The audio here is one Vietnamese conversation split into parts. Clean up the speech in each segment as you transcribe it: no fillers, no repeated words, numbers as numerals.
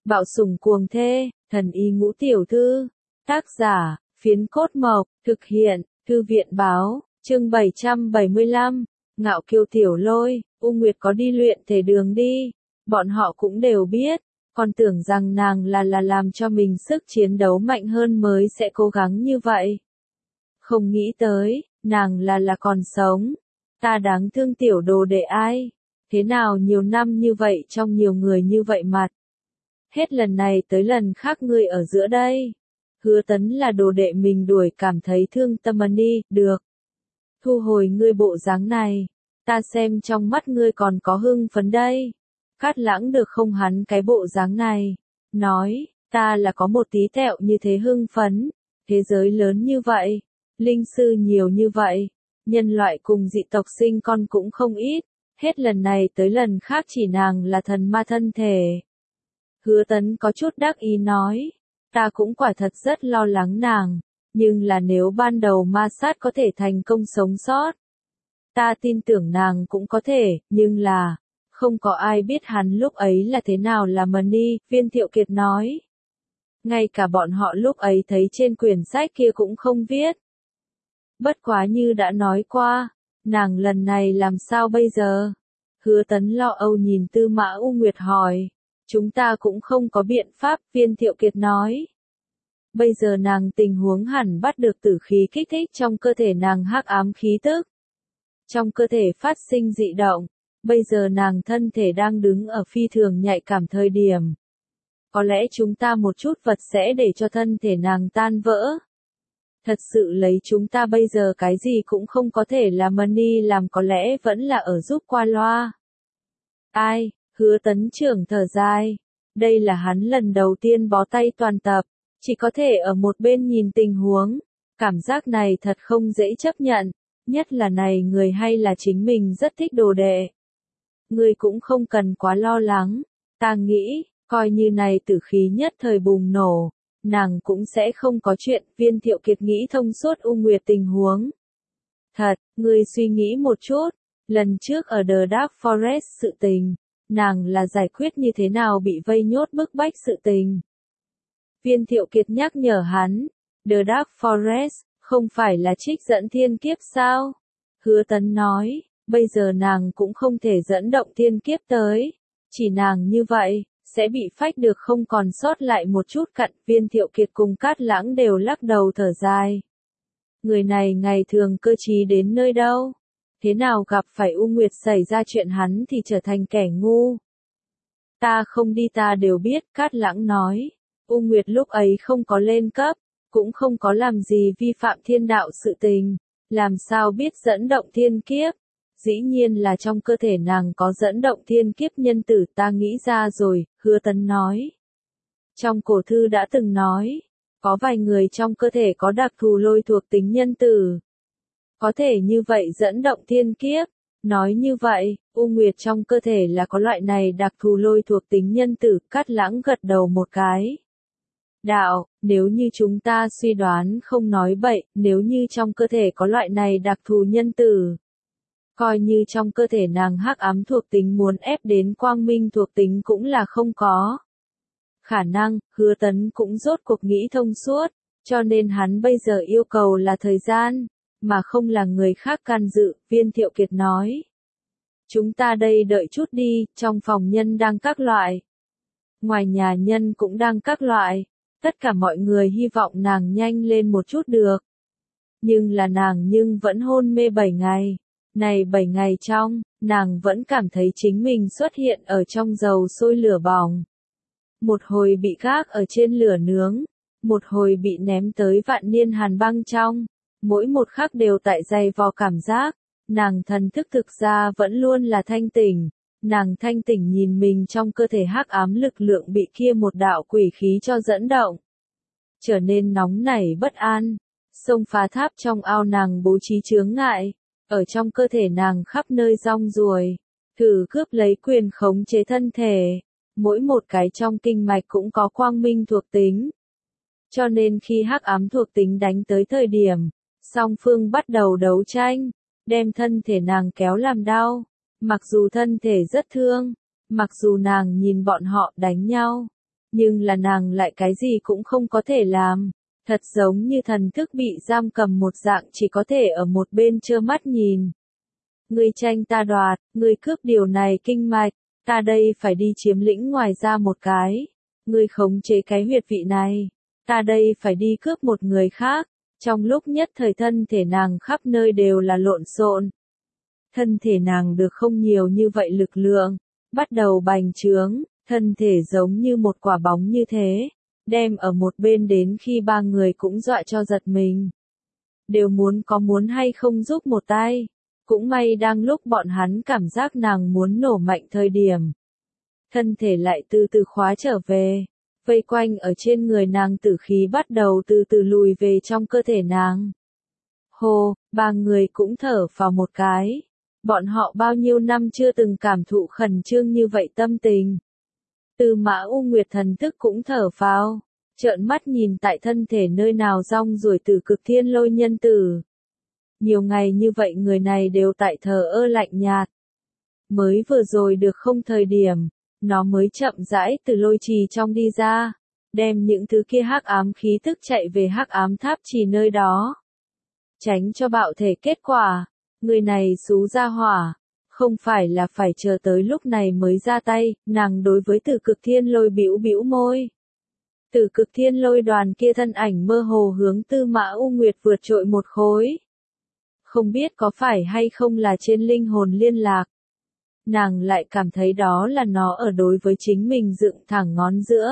Bạo sủng cuồng thê, thần y ngũ tiểu thư. Tác giả, Phiến Cốt Mộc, thực hiện, Thư viện báo, chương 775, Ngạo Kiều Tiểu Lôi, U Nguyệt có đi luyện thể đường đi, bọn họ cũng đều biết, còn tưởng rằng nàng là làm cho mình sức chiến đấu mạnh hơn mới sẽ cố gắng như vậy. Không nghĩ tới, nàng là còn sống, ta đáng thương tiểu đồ đệ ai, thế nào nhiều năm như vậy trong nhiều người như vậy mặt. Hết lần này tới lần khác ngươi ở giữa đây. Hứa Tấn là đồ đệ mình đuổi cảm thấy thương tâm đi, được. Thu hồi ngươi bộ dáng này, ta xem trong mắt ngươi còn có hưng phấn đây. Cát Lãng được không hắn cái bộ dáng này, nói, ta là có một tí tẹo như thế hưng phấn, thế giới lớn như vậy, linh sư nhiều như vậy, nhân loại cùng dị tộc sinh con cũng không ít, hết lần này tới lần khác chỉ nàng là thần ma thân thể. Hứa Tấn có chút đắc ý nói, ta cũng quả thật rất lo lắng nàng, nhưng là nếu ban đầu ma sát có thể thành công sống sót, ta tin tưởng nàng cũng có thể, nhưng là, không có ai biết hắn lúc ấy là thế nào làm đi, Viên Thiệu Kiệt nói. Ngay cả bọn họ lúc ấy thấy trên quyển sách kia cũng không viết. Bất quá như đã nói qua, nàng lần này làm sao bây giờ? Hứa Tấn lo âu nhìn Tư Mã U Nguyệt hỏi. Chúng ta cũng không có biện pháp, Viên Thiệu Kiệt nói. Bây giờ nàng tình huống hẳn bắt được tử khí kích thích trong cơ thể nàng hắc ám khí tức. Trong cơ thể phát sinh dị động, bây giờ nàng thân thể đang đứng ở phi thường nhạy cảm thời điểm. Có lẽ chúng ta một chút vật sẽ để cho thân thể nàng tan vỡ. Thật sự lấy chúng ta bây giờ cái gì cũng không có thể làm đi làm có lẽ vẫn là ở giúp qua loa. Ai? Hứa Tấn trưởng thở dài, đây là hắn lần đầu tiên bó tay toàn tập, chỉ có thể ở một bên nhìn tình huống, cảm giác này thật không dễ chấp nhận, nhất là này người hay là chính mình rất thích đồ đệ. Người cũng không cần quá lo lắng, ta nghĩ, coi như này tử khí nhất thời bùng nổ, nàng cũng sẽ không có chuyện. Viên Thiệu Kiệt nghĩ thông suốt U Nguyệt tình huống. Thật, ngươi suy nghĩ một chút, lần trước ở The Dark Forest sự tình. Nàng là giải quyết như thế nào bị vây nhốt bức bách sự tình. Viên Thiệu Kiệt nhắc nhở hắn, The Dark Forest, không phải là trích dẫn thiên kiếp sao? Hứa Tấn nói, bây giờ nàng cũng không thể dẫn động thiên kiếp tới, chỉ nàng như vậy, sẽ bị phách được không còn sót lại một chút cặn. Viên Thiệu Kiệt cùng Cát Lãng đều lắc đầu thở dài. Người này ngày thường cơ trí đến nơi đâu? Thế nào gặp phải U Nguyệt xảy ra chuyện hắn thì trở thành kẻ ngu. Ta không đi ta đều biết, Cát Lãng nói. U Nguyệt lúc ấy không có lên cấp, cũng không có làm gì vi phạm thiên đạo sự tình, làm sao biết dẫn động thiên kiếp. Dĩ nhiên là trong cơ thể nàng có dẫn động thiên kiếp nhân tử, ta nghĩ ra rồi, Hứa Tấn nói. Trong cổ thư đã từng nói, có vài người trong cơ thể có đặc thù lôi thuộc tính nhân tử. Có thể như vậy dẫn động thiên kiếp, nói như vậy, U Nguyệt trong cơ thể là có loại này đặc thù lôi thuộc tính nhân tử. Cát Lãng gật đầu một cái. Đạo, nếu như chúng ta suy đoán không nói bậy, nếu như trong cơ thể có loại này đặc thù nhân tử, coi như trong cơ thể nàng hắc ám thuộc tính muốn ép đến quang minh thuộc tính cũng là không có. Khả năng, Hứa Tấn cũng rốt cuộc nghĩ thông suốt, cho nên hắn bây giờ yêu cầu là thời gian, mà không là người khác can dự. Viên Thiệu Kiệt nói. Chúng ta đây đợi chút đi, trong phòng nhân đang các loại. Ngoài nhà nhân cũng đang các loại, tất cả mọi người hy vọng nàng nhanh lên một chút được. Nhưng là nàng vẫn hôn mê 7 ngày. Này 7 ngày trong, nàng vẫn cảm thấy chính mình xuất hiện ở trong dầu sôi lửa bỏng. Một hồi bị gác ở trên lửa nướng, một hồi bị ném tới vạn niên hàn băng trong. Mỗi một khắc đều tại dày vò cảm giác, nàng thần thức thực ra vẫn luôn là thanh tỉnh, nàng thanh tỉnh nhìn mình trong cơ thể hắc ám lực lượng bị kia một đạo quỷ khí cho dẫn động. Trở nên nóng nảy bất an, xông phá tháp trong ao nàng bố trí chướng ngại, ở trong cơ thể nàng khắp nơi rong ruổi, thử cướp lấy quyền khống chế thân thể, mỗi một cái trong kinh mạch cũng có quang minh thuộc tính. Cho nên khi hắc ám thuộc tính đánh tới thời điểm, song phương bắt đầu đấu tranh, đem thân thể nàng kéo làm đau, mặc dù thân thể rất thương, mặc dù nàng nhìn bọn họ đánh nhau, nhưng là nàng lại cái gì cũng không có thể làm, thật giống như thần thức bị giam cầm một dạng chỉ có thể ở một bên trơ mắt nhìn. Ngươi tranh ta đoạt, ngươi cướp điều này kinh mạch, ta đây phải đi chiếm lĩnh ngoài ra một cái. Ngươi khống chế cái huyệt vị này, ta đây phải đi cướp một người khác. Trong lúc nhất thời thân thể nàng khắp nơi đều là lộn xộn. Thân thể nàng được không nhiều như vậy lực lượng, bắt đầu bành trướng, thân thể giống như một quả bóng như thế, đem ở một bên đến khi ba người cũng dọa cho giật mình. Đều muốn hay không giúp một tay. Cũng may đang lúc bọn hắn cảm giác nàng muốn nổ mạnh thời điểm. Thân thể lại từ từ khóa trở về, vây quanh ở trên người nàng tử khí bắt đầu từ từ lùi về trong cơ thể nàng. Hồ, ba người cũng thở vào một cái. Bọn họ bao nhiêu năm chưa từng cảm thụ khẩn trương như vậy tâm tình. Tư Mã U Nguyệt thần thức cũng thở phào, trợn mắt nhìn tại thân thể nơi nào rong ruổi Tử Cực Thiên Lôi nhân tử. Nhiều ngày như vậy người này đều tại thờ ơ lạnh nhạt. Mới vừa rồi được không thời điểm, nó mới chậm rãi từ lôi trì trong đi ra, đem những thứ kia hắc ám khí tức chạy về hắc ám tháp trì nơi đó. Tránh cho bạo thể kết quả, người này xú ra hỏa, không phải là phải chờ tới lúc này mới ra tay, nàng đối với Tử Cực Thiên Lôi bĩu bĩu môi. Tử Cực Thiên Lôi đoàn kia thân ảnh mơ hồ hướng Tư Mã U Nguyệt vượt trội một khối. Không biết có phải hay không là trên linh hồn liên lạc. Nàng lại cảm thấy đó là nó ở đối với chính mình dựng thẳng ngón giữa.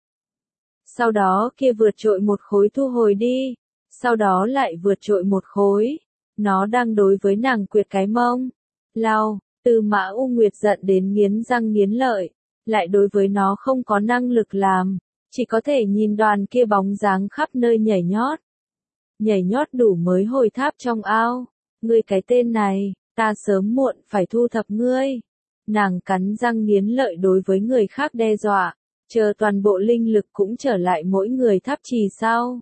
Sau đó kia vượt trội một khối thu hồi đi, sau đó lại vượt trội một khối. Nó đang đối với nàng quyệt cái mông. Lao, Tư Mã U Nguyệt giận đến nghiến răng nghiến lợi, lại đối với nó không có năng lực làm, chỉ có thể nhìn đoàn kia bóng dáng khắp nơi nhảy nhót. Nhảy nhót đủ mới hồi tháp trong ao. Ngươi cái tên này, ta sớm muộn phải thu thập ngươi. Nàng cắn răng nghiến lợi đối với người khác đe dọa, chờ toàn bộ linh lực cũng trở lại mỗi người tháp trì sau.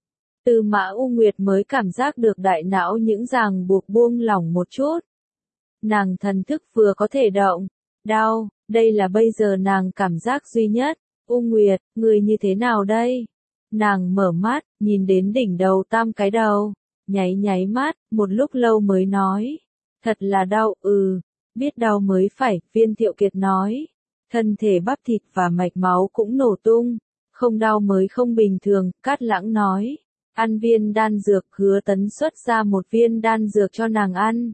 Tư Mã U Nguyệt mới cảm giác được đại não những ràng buộc buông lỏng một chút. Nàng thần thức vừa có thể động, đau, đây là bây giờ nàng cảm giác duy nhất. U Nguyệt, người như thế nào đây? Nàng mở mắt, nhìn đến đỉnh đầu tam cái đầu, nháy mắt, một lúc lâu mới nói. Thật là đau, biết đau mới phải, Viên Thiệu Kiệt nói. Thân thể bắp thịt và mạch máu cũng nổ tung, không đau mới không bình thường, Cát Lãng nói. Ăn viên đan dược, Hứa Tấn xuất ra một viên đan dược cho nàng ăn.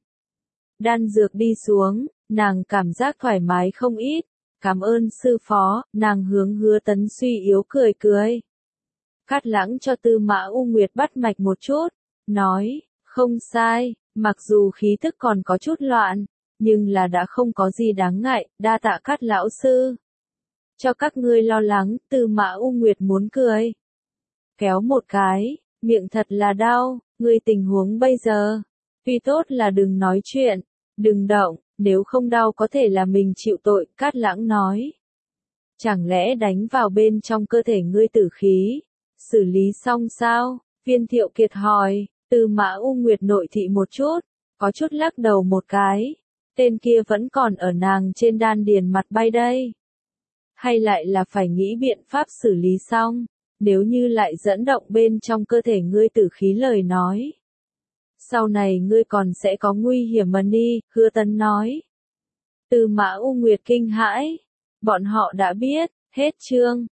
Đan dược đi xuống, nàng cảm giác thoải mái không ít. Cảm ơn sư phó, nàng hướng Hứa Tấn suy yếu cười cười. Cát Lãng cho Tư Mã U Nguyệt bắt mạch một chút, nói, không sai, mặc dù khí thức còn có chút loạn, nhưng là đã không có gì đáng ngại, đa tạ Cát lão sư. Cho các ngươi lo lắng, Tư Mã U Nguyệt muốn cười. Kéo một cái, miệng thật là đau, ngươi tình huống bây giờ. Tuy tốt là đừng nói chuyện, đừng động, nếu không đau có thể là mình chịu tội, Cát Lãng nói. Chẳng lẽ đánh vào bên trong cơ thể ngươi tử khí, xử lý xong sao? Viên Thiệu Kiệt hỏi. Tư Mã U Nguyệt nội thị một chút, có chút lắc đầu một cái. Tên kia vẫn còn ở nàng trên đan điền mặt bay đây. Hay lại là phải nghĩ biện pháp xử lý xong, nếu như lại dẫn động bên trong cơ thể ngươi tử khí lời nói. Sau này ngươi còn sẽ có nguy hiểm mà đi, Hứa Tấn nói. Tư Mã U Nguyệt kinh hãi. Bọn họ đã biết, hết chương.